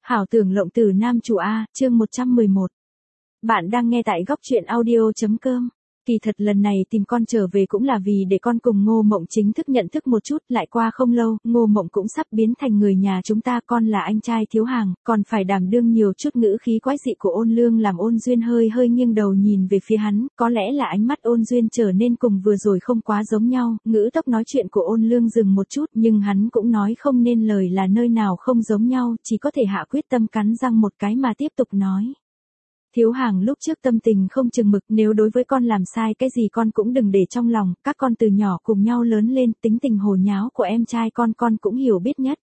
Hảo tưởng lộng tử nam chủ A, chương 111. Bạn đang nghe tại góc truyện audio.com. Kỳ thật lần này tìm con trở về cũng là vì để con cùng Ngô Mộng chính thức nhận thức một chút, lại qua không lâu, Ngô Mộng cũng sắp biến thành người nhà chúng ta, con là anh trai Thiếu Hàng, còn phải đảm đương nhiều chút. Ngữ khí quái dị của Ôn Lương làm Ôn Duyên hơi nghiêng đầu nhìn về phía hắn, có lẽ là ánh mắt Ôn Duyên trở nên cùng vừa rồi không quá giống nhau, ngữ tốc nói chuyện của Ôn Lương dừng một chút, nhưng hắn cũng nói không nên lời là nơi nào không giống nhau, chỉ có thể hạ quyết tâm cắn răng một cái mà tiếp tục nói. Thiếu Hàng lúc trước tâm tình không chừng mực, nếu đối với con làm sai cái gì con cũng đừng để trong lòng, các con từ nhỏ cùng nhau lớn lên, tính tình hồ nháo của em trai con cũng hiểu biết nhất.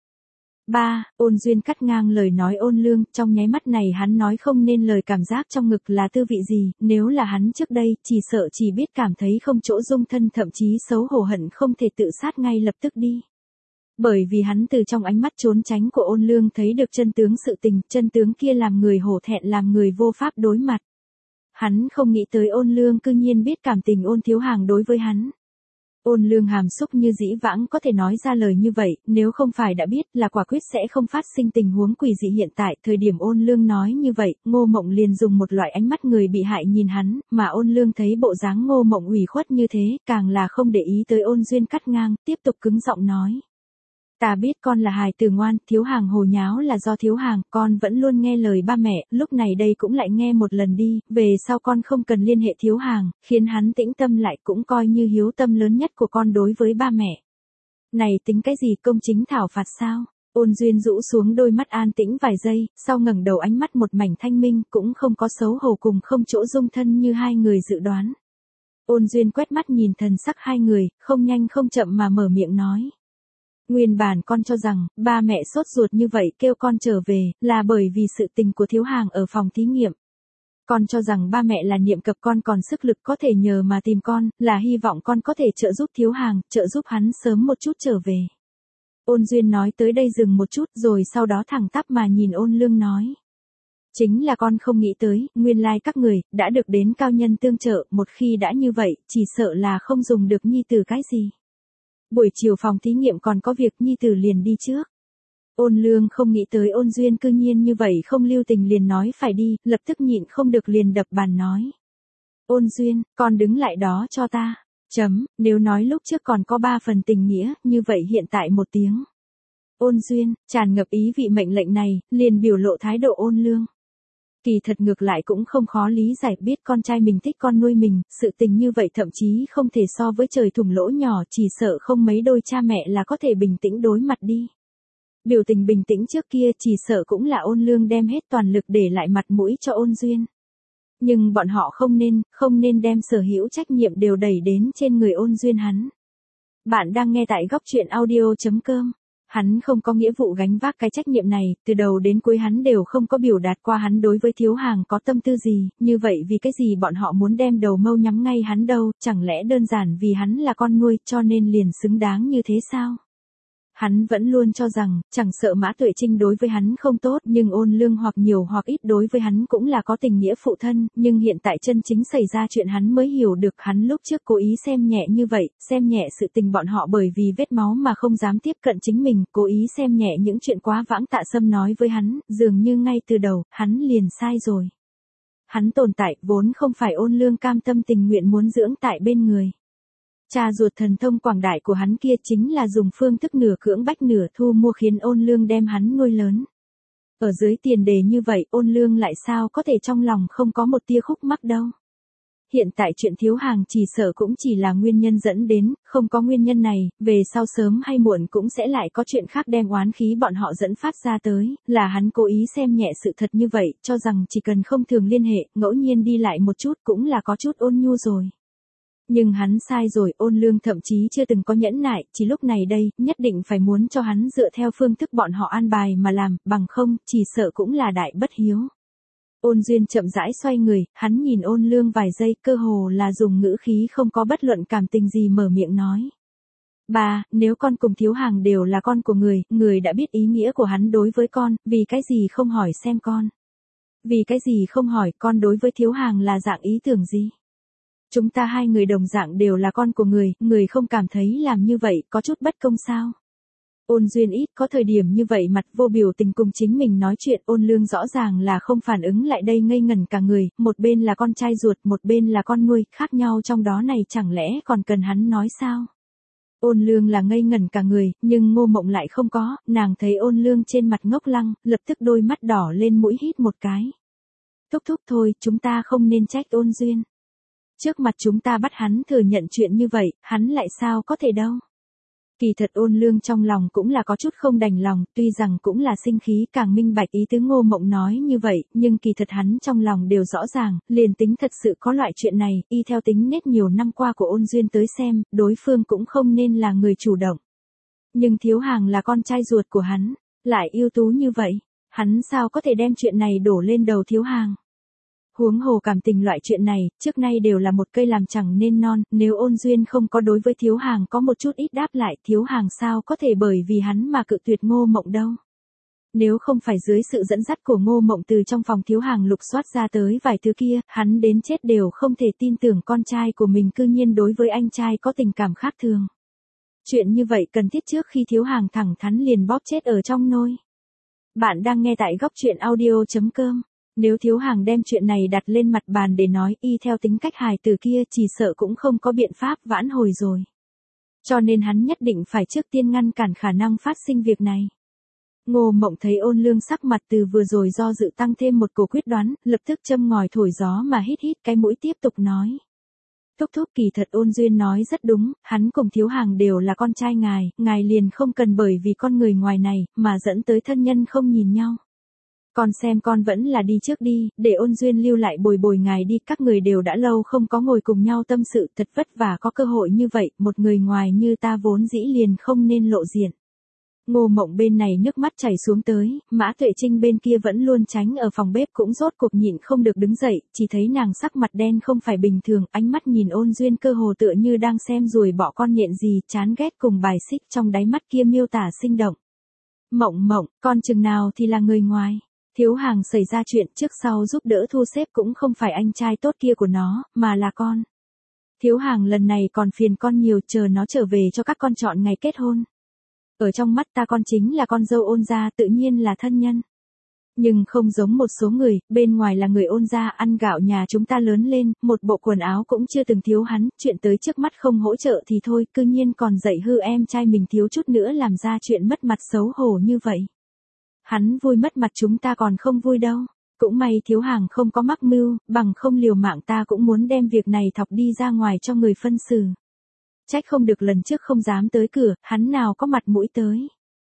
Ba, Ôn Duyên cắt ngang lời nói Ôn Lương, trong nháy mắt này hắn nói không nên lời, cảm giác trong ngực là tư vị gì, nếu là hắn trước đây, chỉ sợ chỉ biết cảm thấy không chỗ dung thân, thậm chí xấu hổ hận không thể tự sát ngay lập tức đi. Bởi vì hắn từ trong ánh mắt trốn tránh của Ôn Lương thấy được chân tướng sự tình, chân tướng kia làm người hổ thẹn, làm người vô pháp đối mặt. Hắn không nghĩ tới Ôn Lương cư nhiên biết cảm tình Ôn Thiếu Hàng đối với hắn. Ôn Lương hàm xúc như dĩ vãng có thể nói ra lời như vậy, nếu không phải đã biết là quả quyết sẽ không phát sinh tình huống quỷ dị hiện tại. Thời điểm Ôn Lương nói như vậy, Ngô Mộng liền dùng một loại ánh mắt người bị hại nhìn hắn, mà Ôn Lương thấy bộ dáng Ngô Mộng ủy khuất như thế, càng là không để ý tới Ôn Duyên cắt ngang, tiếp tục cứng giọng nói. Ta biết con là hài tử ngoan, Thiếu Hàng hồ nháo là do Thiếu Hàng, con vẫn luôn nghe lời ba mẹ, lúc này đây cũng lại nghe một lần đi, về sau con không cần liên hệ Thiếu Hàng, khiến hắn tĩnh tâm lại, cũng coi như hiếu tâm lớn nhất của con đối với ba mẹ. Này tính cái gì, công chính thảo phạt sao? Ôn Duyên rũ xuống đôi mắt an tĩnh vài giây, sau ngẩng đầu ánh mắt một mảnh thanh minh, cũng không có xấu hổ cùng không chỗ dung thân như hai người dự đoán. Ôn Duyên quét mắt nhìn thần sắc hai người, không nhanh không chậm mà mở miệng nói. Nguyên bản con cho rằng, ba mẹ sốt ruột như vậy kêu con trở về, là bởi vì sự tình của Thiếu Hàng ở phòng thí nghiệm. Con cho rằng ba mẹ là niệm cập con còn sức lực có thể nhờ mà tìm con, là hy vọng con có thể trợ giúp Thiếu Hàng, trợ giúp hắn sớm một chút trở về. Ôn Duyên nói tới đây dừng một chút rồi sau đó thẳng tắp mà nhìn Ôn Lương nói. Chính là con không nghĩ tới, nguyên lai các người, đã được đến cao nhân tương trợ, một khi đã như vậy, chỉ sợ là không dùng được nhi tử cái gì. Buổi chiều phòng thí nghiệm còn có việc, nhi tử liền đi trước. Ôn Lương không nghĩ tới Ôn Duyên cư nhiên như vậy không lưu tình liền nói phải đi, lập tức nhịn không được liền đập bàn nói. Ôn Duyên, con đứng lại đó cho ta. Nếu nói lúc trước còn có 3 phần tình nghĩa, như vậy hiện tại 1 tiếng. Ôn Duyên, tràn ngập ý vị mệnh lệnh này, liền biểu lộ thái độ Ôn Lương. Kỳ thật ngược lại cũng không khó lý giải, biết con trai mình thích con nuôi mình, sự tình như vậy thậm chí không thể so với trời thủng lỗ nhỏ, chỉ sợ không mấy đôi cha mẹ là có thể bình tĩnh đối mặt đi. Biểu tình bình tĩnh trước kia chỉ sợ cũng là Ôn Lương đem hết toàn lực để lại mặt mũi cho Ôn Duyên. Nhưng bọn họ không nên đem sở hữu trách nhiệm đều đẩy đến trên người Ôn Duyên hắn. Bạn đang nghe tại góc truyện audio.com. Hắn không có nghĩa vụ gánh vác cái trách nhiệm này, từ đầu đến cuối hắn đều không có biểu đạt qua hắn đối với Thiếu Hàng có tâm tư gì, như vậy vì cái gì bọn họ muốn đem đầu mâu nhắm ngay hắn đâu, chẳng lẽ đơn giản vì hắn là con nuôi cho nên liền xứng đáng như thế sao? Hắn vẫn luôn cho rằng, chẳng sợ Mã Tuệ Trinh đối với hắn không tốt, nhưng Ôn Lương hoặc nhiều hoặc ít đối với hắn cũng là có tình nghĩa phụ thân, nhưng hiện tại chân chính xảy ra chuyện hắn mới hiểu được hắn lúc trước cố ý xem nhẹ như vậy, xem nhẹ sự tình bọn họ bởi vì vết máu mà không dám tiếp cận chính mình, cố ý xem nhẹ những chuyện quá vãng Tạ Sâm nói với hắn, dường như ngay từ đầu, hắn liền sai rồi. Hắn tồn tại, vốn không phải Ôn Lương cam tâm tình nguyện muốn dưỡng tại bên người. Cha ruột thần thông quảng đại của hắn kia chính là dùng phương thức nửa cưỡng bách nửa thu mua khiến Ôn Lương đem hắn nuôi lớn. Ở dưới tiền đề như vậy Ôn Lương lại sao có thể trong lòng không có một tia khúc mắc đâu. Hiện tại chuyện Thiếu Hàng chỉ sợ cũng chỉ là nguyên nhân dẫn đến, không có nguyên nhân này, về sau sớm hay muộn cũng sẽ lại có chuyện khác đem oán khí bọn họ dẫn phát ra tới, là hắn cố ý xem nhẹ sự thật như vậy, cho rằng chỉ cần không thường liên hệ, ngẫu nhiên đi lại một chút cũng là có chút ôn nhu rồi. Nhưng hắn sai rồi, Ôn Lương thậm chí chưa từng có nhẫn nại, chỉ lúc này đây, nhất định phải muốn cho hắn dựa theo phương thức bọn họ an bài mà làm, bằng không, chỉ sợ cũng là đại bất hiếu. Ôn Duyên chậm rãi xoay người, hắn nhìn Ôn Lương vài giây, cơ hồ là dùng ngữ khí không có bất luận cảm tình gì mở miệng nói. Ba, nếu con cùng Thiếu Hàng đều là con của người đã biết ý nghĩa của hắn đối với con, vì cái gì không hỏi xem con? Vì cái gì không hỏi con đối với Thiếu Hàng là dạng ý tưởng gì? Chúng ta hai người đồng dạng đều là con của người không cảm thấy làm như vậy có chút bất công sao? Ôn Duyên ít có thời điểm như vậy mặt vô biểu tình cùng chính mình nói chuyện, Ôn Lương rõ ràng là không phản ứng lại đây, ngây ngẩn cả người, một bên là con trai ruột, một bên là con nuôi, khác nhau trong đó này chẳng lẽ còn cần hắn nói sao? Ôn Lương là ngây ngẩn cả người, nhưng Ngô Mộng lại không có, nàng thấy Ôn Lương trên mặt ngốc lăng, lập tức đôi mắt đỏ lên, mũi hít một cái. Thúc thúc thôi, chúng ta không nên trách Ôn Duyên. Trước mặt chúng ta bắt hắn thừa nhận chuyện như vậy, hắn lại sao có thể đâu. Kỳ thật Ôn Lương trong lòng cũng là có chút không đành lòng, tuy rằng cũng là sinh khí, càng minh bạch ý tứ Ngô Mộng nói như vậy, nhưng kỳ thật hắn trong lòng đều rõ ràng, liền tính thật sự có loại chuyện này, y theo tính nết nhiều năm qua của Ôn Duyên tới xem, đối phương cũng không nên là người chủ động. Nhưng Thiếu Hàng là con trai ruột của hắn, lại ưu tú như vậy, hắn sao có thể đem chuyện này đổ lên đầu Thiếu Hàng. Huống hồ cảm tình loại chuyện này, trước nay đều là một cây làm chẳng nên non, nếu Ôn Duyên không có đối với Thiếu Hàng có một chút ít đáp lại, Thiếu Hàng sao có thể bởi vì hắn mà cự tuyệt Ngô Mộng đâu. Nếu không phải dưới sự dẫn dắt của Ngô Mộng từ trong phòng Thiếu Hàng lục soát ra tới vài thứ kia, hắn đến chết đều không thể tin tưởng con trai của mình cư nhiên đối với anh trai có tình cảm khác thường. Chuyện như vậy cần thiết trước khi Thiếu Hàng thẳng thắn liền bóp chết ở trong nôi. Bạn đang nghe tại góc truyện audio.com. Nếu Thiếu Hàng đem chuyện này đặt lên mặt bàn để nói, y theo tính cách hài tử kia chỉ sợ cũng không có biện pháp vãn hồi rồi. Cho nên hắn nhất định phải trước tiên ngăn cản khả năng phát sinh việc này. Ngô Mộng thấy Ôn Lương sắc mặt từ vừa rồi do dự tăng thêm một cổ quyết đoán, lập tức châm ngòi thổi gió mà hít hít cái mũi tiếp tục nói. Thúc thúc, kỳ thật Ôn Duyên nói rất đúng, hắn cùng Thiếu Hàng đều là con trai ngài liền không cần bởi vì con người ngoài này, mà dẫn tới thân nhân không nhìn nhau. Con xem con vẫn là đi trước đi, để Ôn Duyên lưu lại bồi bồi ngài đi, các người đều đã lâu không có ngồi cùng nhau tâm sự, thật vất vả có cơ hội như vậy, một người ngoài như ta vốn dĩ liền không nên lộ diện. Ngô Mộng bên này nước mắt chảy xuống tới, Mã Tuệ Trinh bên kia vẫn luôn tránh ở phòng bếp cũng rốt cuộc nhịn không được đứng dậy, chỉ thấy nàng sắc mặt đen không phải bình thường, ánh mắt nhìn Ôn Duyên cơ hồ tựa như đang xem ruồi bọ con nhện gì, chán ghét cùng bài xích, trong đáy mắt kia miêu tả sinh động. Mộng Mộng, con chừng nào thì là người ngoài. Thiếu Hàng xảy ra chuyện trước sau giúp đỡ thu xếp cũng không phải anh trai tốt kia của nó, mà là con. Thiếu Hàng lần này còn phiền con nhiều, chờ nó trở về cho các con chọn ngày kết hôn. Ở trong mắt ta con chính là con dâu Ôn gia, tự nhiên là thân nhân. Nhưng không giống một số người, bên ngoài là người Ôn gia, ăn gạo nhà chúng ta lớn lên, một bộ quần áo cũng chưa từng thiếu hắn, chuyện tới trước mắt không hỗ trợ thì thôi, cư nhiên còn dạy hư em trai mình thiếu chút nữa làm ra chuyện mất mặt xấu hổ như vậy. Hắn vui mất mặt chúng ta còn không vui đâu. Cũng may Thiếu Hàng không có mắc mưu, bằng không liều mạng ta cũng muốn đem việc này thọc đi ra ngoài cho người phân xử. Trách không được lần trước không dám tới cửa, hắn nào có mặt mũi tới.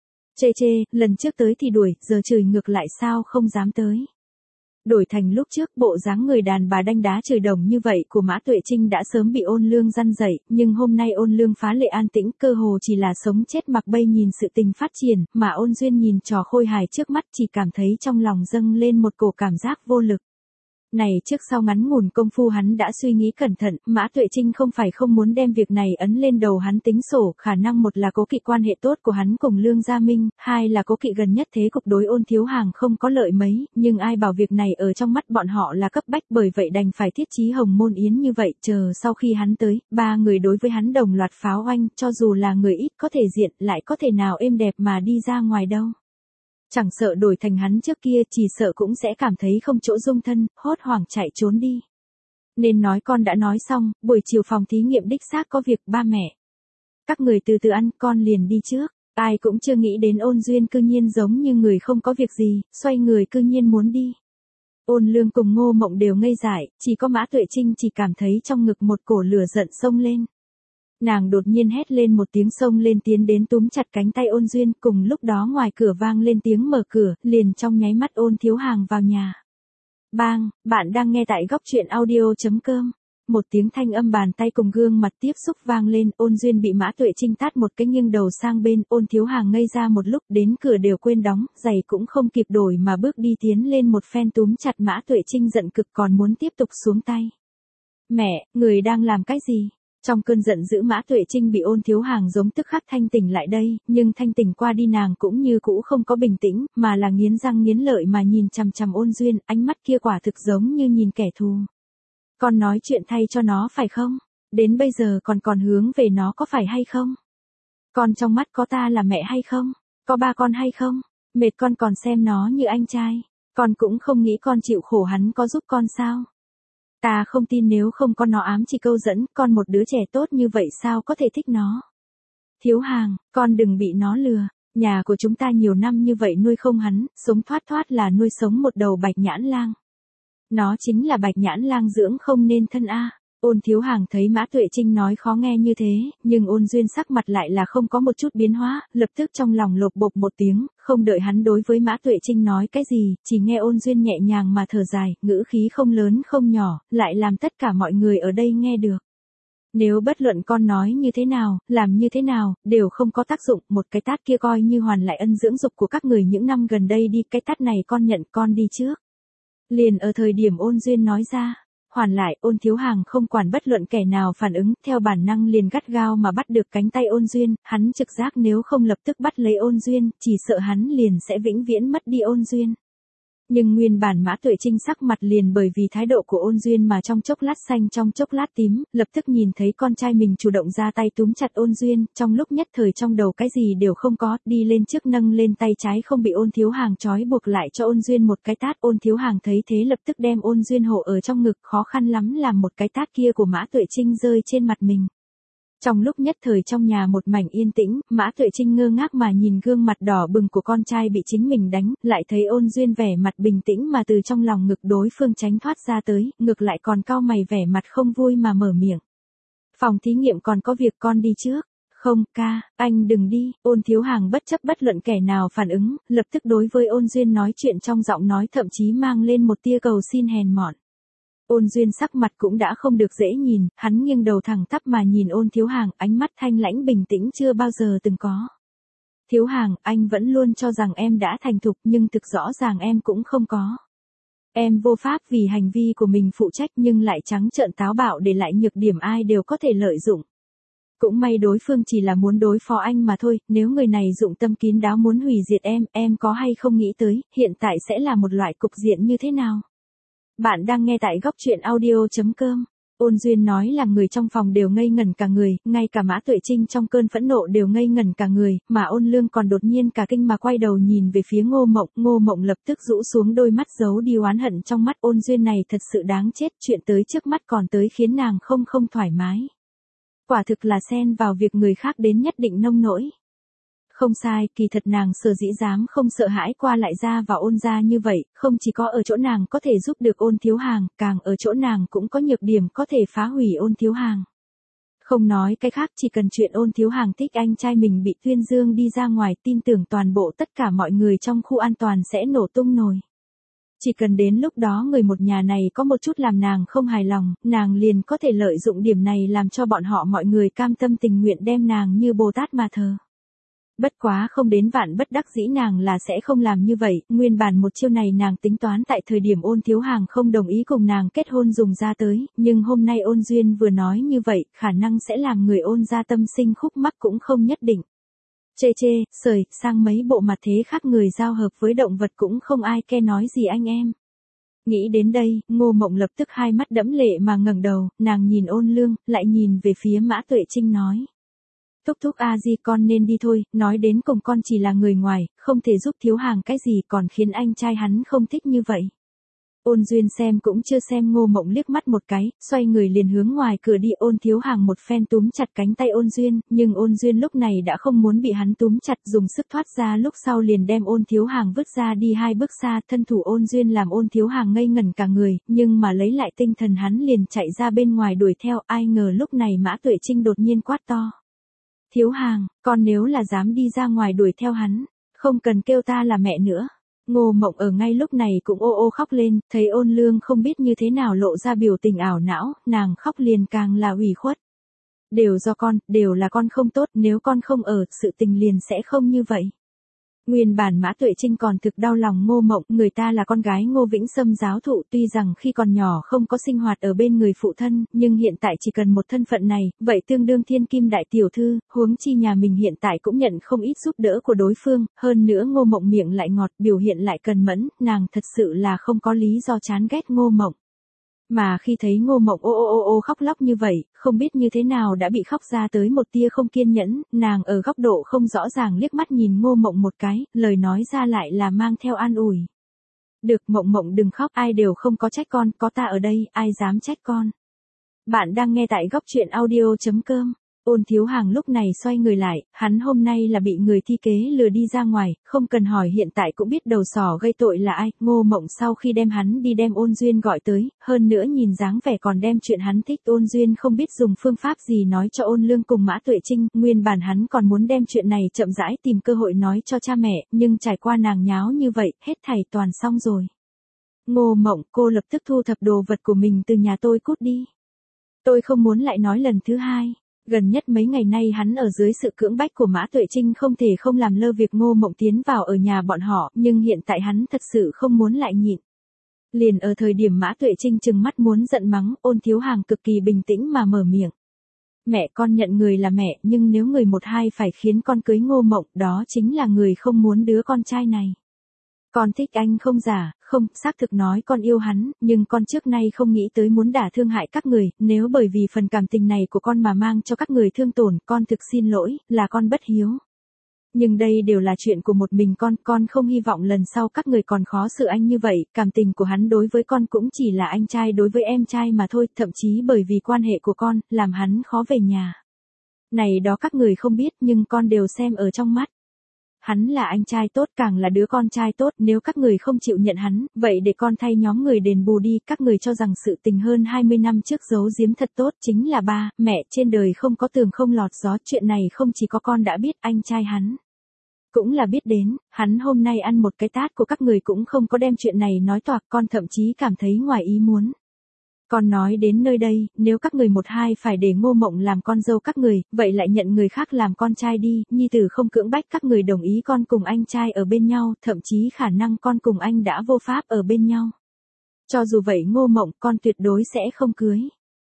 Chê, lần trước tới thì đuổi, giờ chửi ngược lại sao không dám tới. Đổi thành lúc trước bộ dáng người đàn bà đanh đá chửi đồng như vậy của Mã Tuệ Trinh đã sớm bị Ôn Lương răn dậy, nhưng hôm nay Ôn Lương phá lệ an tĩnh, cơ hồ chỉ là sống chết mặc bay nhìn sự tình phát triển, mà Ôn Duyên nhìn trò khôi hài trước mắt chỉ cảm thấy trong lòng dâng lên một cổ cảm giác vô lực. Này trước sau ngắn ngủn công phu hắn đã suy nghĩ cẩn thận, Mã Tuệ Trinh không phải không muốn đem việc này ấn lên đầu hắn tính sổ, khả năng một là cố kỵ quan hệ tốt của hắn cùng Lương Gia Minh, hai là cố kỵ gần nhất thế cục đối Ôn Thiếu Hàng không có lợi mấy, nhưng ai bảo việc này ở trong mắt bọn họ là cấp bách, bởi vậy đành phải thiết trí hồng môn yến như vậy, chờ sau khi hắn tới, ba người đối với hắn đồng loạt pháo oanh, cho dù là người ít có thể diện, lại có thể nào êm đẹp mà đi ra ngoài đâu. Chẳng sợ đổi thành hắn trước kia, chỉ sợ cũng sẽ cảm thấy không chỗ dung thân, hốt hoảng chạy trốn đi. Nên nói con đã nói xong, buổi chiều phòng thí nghiệm đích xác có việc, ba mẹ. Các người từ từ ăn, con liền đi trước. Ai cũng chưa nghĩ đến Ôn Duyên cư nhiên giống như người không có việc gì, xoay người cư nhiên muốn đi. Ôn Lương cùng Ngô Mộng đều ngây dại, chỉ có Mã Tuệ Trinh chỉ cảm thấy trong ngực một cổ lửa giận xông lên. Nàng đột nhiên hét lên một tiếng xông lên tiến đến túm chặt cánh tay Ôn Duyên, cùng lúc đó ngoài cửa vang lên tiếng mở cửa, liền trong nháy mắt Ôn Thiếu Hàng vào nhà. Bang, bạn đang nghe tại góc truyện audio.com. Một tiếng thanh âm bàn tay cùng gương mặt tiếp xúc vang lên, Ôn Duyên bị Mã Tuệ Trinh tát một cái nghiêng đầu sang bên, Ôn Thiếu Hàng ngây ra một lúc, đến cửa đều quên đóng, giày cũng không kịp đổi mà bước đi tiến lên một phen túm chặt Mã Tuệ Trinh giận cực còn muốn tiếp tục xuống tay. Mẹ, người đang làm cái gì? Trong cơn giận dữ Mã Tuệ Trinh bị Ôn Thiếu Hàng giống tức khắc thanh tỉnh lại đây, nhưng thanh tỉnh qua đi nàng cũng như cũ không có bình tĩnh, mà là nghiến răng nghiến lợi mà nhìn chằm chằm Ôn Duyên, ánh mắt kia quả thực giống như nhìn kẻ thù. Con nói chuyện thay cho nó phải không? Đến bây giờ còn hướng về nó có phải hay không? Con trong mắt có ta là mẹ hay không? Có ba con hay không? Mệt con còn xem nó như anh trai. Con cũng không nghĩ con chịu khổ hắn có giúp con sao? Ta không tin nếu không có nó ám chỉ câu dẫn, con một đứa trẻ tốt như vậy sao có thể thích nó? Thiếu Hàng, con đừng bị nó lừa. Nhà của chúng ta nhiều năm như vậy nuôi không hắn, sống thoát thoát là nuôi sống một đầu bạch nhãn lang. Nó chính là bạch nhãn lang dưỡng không nên thân a. Ôn Thiếu Hàng thấy Mã Tuệ Trinh nói khó nghe như thế, nhưng Ôn Duyên sắc mặt lại là không có một chút biến hóa, lập tức trong lòng lột bột một tiếng, không đợi hắn đối với Mã Tuệ Trinh nói cái gì, chỉ nghe Ôn Duyên nhẹ nhàng mà thở dài, ngữ khí không lớn không nhỏ, lại làm tất cả mọi người ở đây nghe được. Nếu bất luận con nói như thế nào, làm như thế nào, đều không có tác dụng, một cái tát kia coi như hoàn lại ân dưỡng dục của các người những năm gần đây đi, cái tát này con nhận, con đi trước. Liền ở thời điểm Ôn Duyên nói ra, hoàn lại, Ôn Thiếu Hàng không quản bất luận kẻ nào phản ứng, theo bản năng liền gắt gao mà bắt được cánh tay Ôn Duyên, hắn trực giác nếu không lập tức bắt lấy Ôn Duyên, chỉ sợ hắn liền sẽ vĩnh viễn mất đi Ôn Duyên. Nhưng nguyên bản Mã Tuệ Trinh sắc mặt liền bởi vì thái độ của Ôn Duyên mà trong chốc lát xanh trong chốc lát tím, lập tức nhìn thấy con trai mình chủ động ra tay túm chặt Ôn Duyên, trong lúc nhất thời trong đầu cái gì đều không có, đi lên trước nâng lên tay trái không bị Ôn Thiếu Hàng trói buộc lại cho Ôn Duyên một cái tát. Ôn Thiếu Hàng thấy thế lập tức đem Ôn Duyên hộ ở trong ngực, khó khăn lắm làm một cái tát kia của Mã Tuệ Trinh rơi trên mặt mình. Trong lúc nhất thời trong nhà một mảnh yên tĩnh, Mã Tuệ Trinh ngơ ngác mà nhìn gương mặt đỏ bừng của con trai bị chính mình đánh, lại thấy Ôn Duyên vẻ mặt bình tĩnh mà từ trong lòng ngực đối phương tránh thoát ra tới, ngược lại còn cau mày vẻ mặt không vui mà mở miệng. Phòng thí nghiệm còn có việc con đi trước. Không, ca, anh đừng đi. Ôn Thiếu Hàng bất chấp bất luận kẻ nào phản ứng, lập tức đối với Ôn Duyên nói chuyện trong giọng nói thậm chí mang lên một tia cầu xin hèn mọn. Ôn Duyên sắc mặt cũng đã không được dễ nhìn, hắn nghiêng đầu thẳng tắp mà nhìn Ôn Thiếu Hàng, ánh mắt thanh lãnh bình tĩnh chưa bao giờ từng có. Thiếu Hàng, anh vẫn luôn cho rằng em đã thành thục nhưng thực rõ ràng em cũng không có. Em vô pháp vì hành vi của mình phụ trách nhưng lại trắng trợn táo bạo để lại nhược điểm ai đều có thể lợi dụng. Cũng may đối phương chỉ là muốn đối phó anh mà thôi, nếu người này dụng tâm kín đáo muốn hủy diệt em có hay không nghĩ tới, hiện tại sẽ là một loại cục diện như thế nào? Bạn đang nghe tại góc truyện audio.com. Ôn Duyên nói là người trong phòng đều ngây ngẩn cả người, ngay cả Mã Tuệ Trinh trong cơn phẫn nộ đều ngây ngẩn cả người, mà Ôn Lương còn đột nhiên cả kinh mà quay đầu nhìn về phía Ngô Mộng lập tức rũ xuống đôi mắt giấu đi oán hận trong mắt. Ôn Duyên này thật sự đáng chết, chuyện tới trước mắt còn tới khiến nàng không thoải mái. Quả thực là xen vào việc người khác đến nhất định nông nỗi. Không sai, kỳ thật nàng sở dĩ dám không sợ hãi qua lại ra vào Ôn gia như vậy, không chỉ có ở chỗ nàng có thể giúp được Ôn Thiếu Hàng, càng ở chỗ nàng cũng có nhược điểm có thể phá hủy Ôn Thiếu Hàng. Không nói cái khác, chỉ cần chuyện Ôn Thiếu Hàng thích anh trai mình bị tuyên dương đi ra ngoài, tin tưởng toàn bộ tất cả mọi người trong khu an toàn sẽ nổ tung nồi. Chỉ cần đến lúc đó người một nhà này có một chút làm nàng không hài lòng, nàng liền có thể lợi dụng điểm này làm cho bọn họ mọi người cam tâm tình nguyện đem nàng như Bồ Tát mà thờ. Bất quá không đến vạn bất đắc dĩ nàng là sẽ không làm như vậy, nguyên bản một chiêu này nàng tính toán tại thời điểm Ôn Thiếu Hàng không đồng ý cùng nàng kết hôn dùng ra tới, nhưng hôm nay Ôn Duyên vừa nói như vậy, khả năng sẽ làm người Ôn gia tâm sinh khúc mắc cũng không nhất định. Sời, sang mấy bộ mặt thế khác người giao hợp với động vật cũng không ai ke nói gì anh em. Nghĩ đến đây, Ngô Mộng lập tức hai mắt đẫm lệ mà ngẩng đầu, nàng nhìn Ôn Lương, lại nhìn về phía Mã Tuệ Trinh nói. Thúc A Di con nên đi thôi, nói đến cùng con chỉ là người ngoài, không thể giúp Thiếu Hàng cái gì còn khiến anh trai hắn không thích như vậy. Ôn Duyên xem cũng chưa xem Ngô Mộng liếc mắt một cái, xoay người liền hướng ngoài cửa đi. Ôn Thiếu Hàng một phen túm chặt cánh tay Ôn Duyên, nhưng Ôn Duyên lúc này đã không muốn bị hắn túm chặt, dùng sức thoát ra lúc sau liền đem Ôn Thiếu Hàng vứt ra đi 2 bước xa. Thân thủ Ôn Duyên làm Ôn Thiếu Hàng ngây ngẩn cả người, nhưng mà lấy lại tinh thần hắn liền chạy ra bên ngoài đuổi theo. Ai ngờ lúc này Mã Tuệ Trinh đột nhiên quát to. Thiếu Hàng, con nếu là dám đi ra ngoài đuổi theo hắn, không cần kêu ta là mẹ nữa. Ngô Mộng ở ngay lúc này cũng ô khóc lên, thấy Ôn Lương không biết như thế nào lộ ra biểu tình ảo não, nàng khóc liền càng là ủy khuất. Đều do con, đều là con không tốt, nếu con không ở, sự tình liền sẽ không như vậy. Nguyên bản Mã Tuệ Trinh còn thực đau lòng Ngô Mộng, người ta là con gái Ngô Vĩnh Sâm giáo thụ, tuy rằng khi còn nhỏ không có sinh hoạt ở bên người phụ thân, nhưng hiện tại chỉ cần một thân phận này, vậy tương đương thiên kim đại tiểu thư, huống chi nhà mình hiện tại cũng nhận không ít giúp đỡ của đối phương, hơn nữa Ngô Mộng miệng lại ngọt, biểu hiện lại cần mẫn, nàng thật sự là không có lý do chán ghét Ngô Mộng. Mà khi thấy Ngô Mộng ô khóc lóc như vậy, không biết như thế nào đã bị khóc ra tới một tia không kiên nhẫn, nàng ở góc độ không rõ ràng liếc mắt nhìn Ngô Mộng một cái, lời nói ra lại là mang theo an ủi. Được, Mộng Mộng đừng khóc, ai đều không có trách con, có ta ở đây, ai dám trách con. Bạn đang nghe tại góc truyện audio.com. Ôn Thiếu Hàng lúc này xoay người lại, hắn hôm nay là bị người thi kế lừa đi ra ngoài, không cần hỏi hiện tại cũng biết đầu sỏ gây tội là ai. Ngô Mộng sau khi đem hắn đi đem Ôn Duyên gọi tới, hơn nữa nhìn dáng vẻ còn đem chuyện hắn thích Ôn Duyên không biết dùng phương pháp gì nói cho Ôn Lương cùng Mã Tuệ Trinh, nguyên bản hắn còn muốn đem chuyện này chậm rãi tìm cơ hội nói cho cha mẹ, nhưng trải qua nàng nháo như vậy, hết thảy toàn xong rồi. Ngô Mộng, cô lập tức thu thập đồ vật của mình từ nhà tôi cút đi. Tôi không muốn lại nói lần thứ hai. Gần nhất mấy ngày nay hắn ở dưới sự cưỡng bách của Mã Tuệ Trinh không thể không làm lơ việc Ngô Mộng tiến vào ở nhà bọn họ, nhưng hiện tại hắn thật sự không muốn lại nhịn. Liền ở thời điểm Mã Tuệ Trinh trừng mắt muốn giận mắng, Ôn Thiếu Hàng cực kỳ bình tĩnh mà mở miệng. Mẹ con nhận người là mẹ, nhưng nếu người một hai phải khiến con cưới Ngô Mộng, đó chính là người không muốn đứa con trai này. Con thích anh không giả, không, xác thực nói con yêu hắn, nhưng con trước nay không nghĩ tới muốn đả thương hại các người, nếu bởi vì phần cảm tình này của con mà mang cho các người thương tổn, con thực xin lỗi, là con bất hiếu. Nhưng đây đều là chuyện của một mình con không hy vọng lần sau các người còn khó xử anh như vậy, cảm tình của hắn đối với con cũng chỉ là anh trai đối với em trai mà thôi, thậm chí bởi vì quan hệ của con, làm hắn khó về nhà. Này đó các người không biết nhưng con đều xem ở trong mắt. Hắn là anh trai tốt càng là đứa con trai tốt, nếu các người không chịu nhận hắn, vậy để con thay nhóm người đền bù đi, các người cho rằng sự tình hơn 20 năm trước giấu giếm thật tốt, chính là ba, mẹ, trên đời không có tường không lọt gió, chuyện này không chỉ có con đã biết, anh trai hắn cũng là biết đến, hắn hôm nay ăn một cái tát của các người cũng không có đem chuyện này nói toạc, con thậm chí cảm thấy ngoài ý muốn. Con nói đến nơi đây, nếu các người một hai phải để Ngô Mộng làm con dâu các người, vậy lại nhận người khác làm con trai đi, nhi tử không cưỡng bách các người đồng ý con cùng anh trai ở bên nhau, thậm chí khả năng con cùng anh đã vô pháp ở bên nhau. Cho dù vậy Ngô Mộng, con tuyệt đối sẽ không cưới.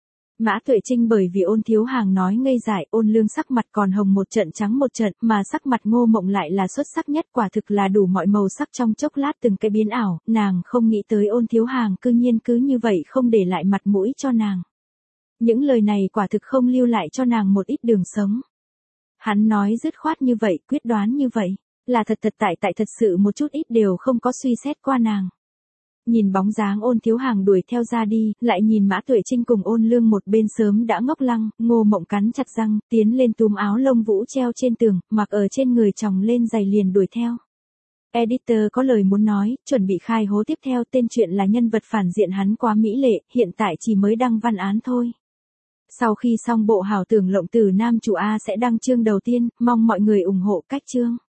Mã Tuệ Trinh bởi vì Ôn Thiếu Hàng nói ngây dại, Ôn Lương sắc mặt còn hồng một trận trắng một trận, mà sắc mặt Ngô Mộng lại là xuất sắc nhất, quả thực là đủ mọi màu sắc trong chốc lát từng cái biến ảo, nàng không nghĩ tới Ôn Thiếu Hàng cư nhiên cứ như vậy không để lại mặt mũi cho nàng. Những lời này quả thực không lưu lại cho nàng một ít đường sống. Hắn nói dứt khoát như vậy, quyết đoán như vậy, là thật tại thật sự một chút ít đều không có suy xét qua nàng. Nhìn bóng dáng Ôn Thiếu Hàng đuổi theo ra đi, lại nhìn Mã Tuệ Trinh cùng Ôn Lương một bên sớm đã ngốc lăng, Ngô Mộng cắn chặt răng, tiến lên túm áo lông vũ treo trên tường, mặc ở trên người chồng lên giày liền đuổi theo. Editor có lời muốn nói, chuẩn bị khai hố tiếp theo, tên truyện là nhân vật phản diện hắn quá mỹ lệ, hiện tại chỉ mới đăng văn án thôi. Sau khi xong bộ Hào Tưởng Lộng Tử nam chủ A sẽ đăng chương đầu tiên, mong mọi người ủng hộ cách chương.